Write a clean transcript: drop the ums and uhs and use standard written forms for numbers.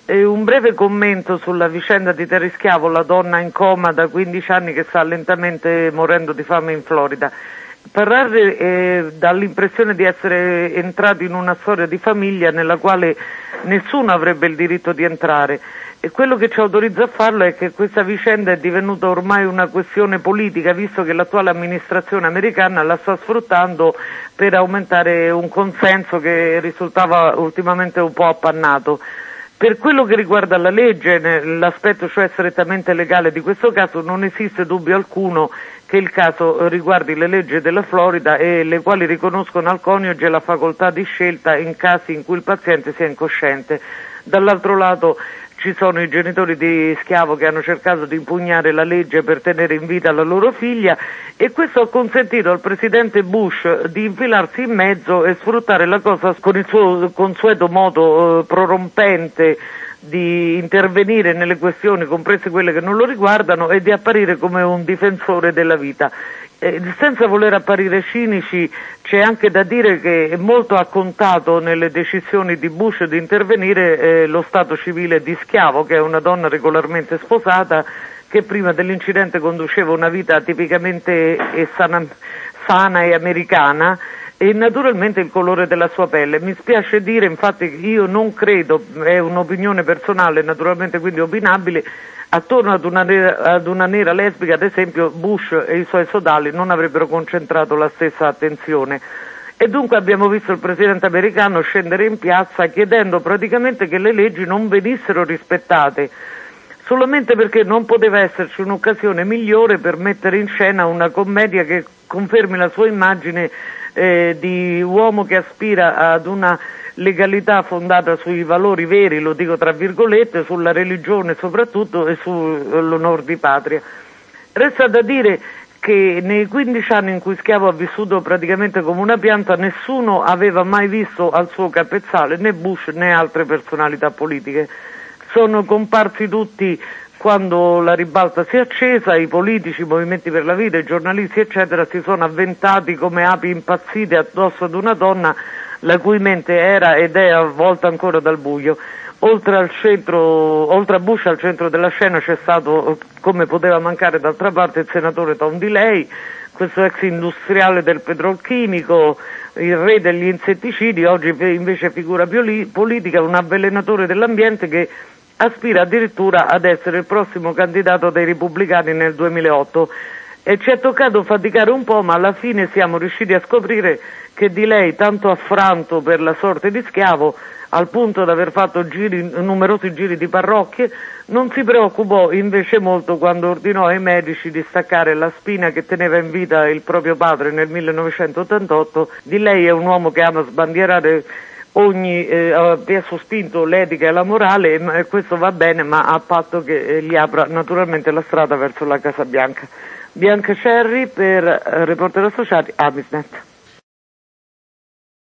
Un breve commento sulla vicenda di Terry Schiavo, la donna in coma da 15 anni che sta lentamente morendo di fame in Florida. Parlare dà l'impressione di essere entrati in una storia di famiglia nella quale nessuno avrebbe il diritto di entrare. E quello che ci autorizza a farlo è che questa vicenda è divenuta ormai una questione politica, visto che l'attuale amministrazione americana la sta sfruttando per aumentare un consenso che risultava ultimamente un po' appannato. Per quello che riguarda la legge, l'aspetto cioè strettamente legale di questo caso, non esiste dubbio alcuno che il caso riguardi le leggi della Florida e le quali riconoscono al coniuge la facoltà di scelta in casi in cui il paziente sia incosciente. Dall'altro lato ci sono i genitori di Schiavo che hanno cercato di impugnare la legge per tenere in vita la loro figlia e questo ha consentito al presidente Bush di infilarsi in mezzo e sfruttare la cosa con il suo consueto modo prorompente di intervenire nelle questioni, comprese quelle che non lo riguardano, e di apparire come un difensore della vita. Senza voler apparire cinici, c'è anche da dire che molto ha contato nelle decisioni di Bush di intervenire lo stato civile di Schiavo, che è una donna regolarmente sposata, che prima dell'incidente conduceva una vita tipicamente sana e americana, e naturalmente il colore della sua pelle. Mi spiace dire, infatti, che io non credo, è un'opinione personale, naturalmente quindi opinabile, attorno ad una nera lesbica, ad esempio, Bush e i suoi sodali non avrebbero concentrato la stessa attenzione. E dunque abbiamo visto il presidente americano scendere in piazza chiedendo praticamente che le leggi non venissero rispettate, solamente perché non poteva esserci un'occasione migliore per mettere in scena una commedia che confermi la sua immagine di uomo che aspira ad una legalità fondata sui valori veri, lo dico tra virgolette, sulla religione soprattutto e sull'onor di patria. Resta da dire che nei 15 anni in cui Schiavo ha vissuto praticamente come una pianta, nessuno aveva mai visto al suo capezzale né Bush né altre personalità politiche. Sono comparsi tutti quando la ribalta si è accesa, i politici, i movimenti per la vita, i giornalisti eccetera si sono avventati come api impazzite addosso ad una donna la cui mente era ed è avvolta ancora dal buio. Oltre a Bush al centro della scena c'è stato, come poteva mancare d'altra parte, il senatore Tom DeLay, questo ex industriale del petrolchimico, il re degli insetticidi, oggi invece figura politica, un avvelenatore dell'ambiente che aspira addirittura ad essere il prossimo candidato dei repubblicani nel 2008. E ci è toccato faticare un po', ma alla fine siamo riusciti a scoprire che di lei, tanto affranto per la sorte di Schiavo, al punto da aver fatto numerosi giri di parrocchie, non si preoccupò invece molto quando ordinò ai medici di staccare la spina che teneva in vita il proprio padre nel 1988. Di lei è un uomo che ama sbandierare ha sospinto l'etica e la morale, e questo va bene, ma a patto che gli apra naturalmente la strada verso la Casa Bianca. Bianca Cerri per Reporter Associati, Amisnet.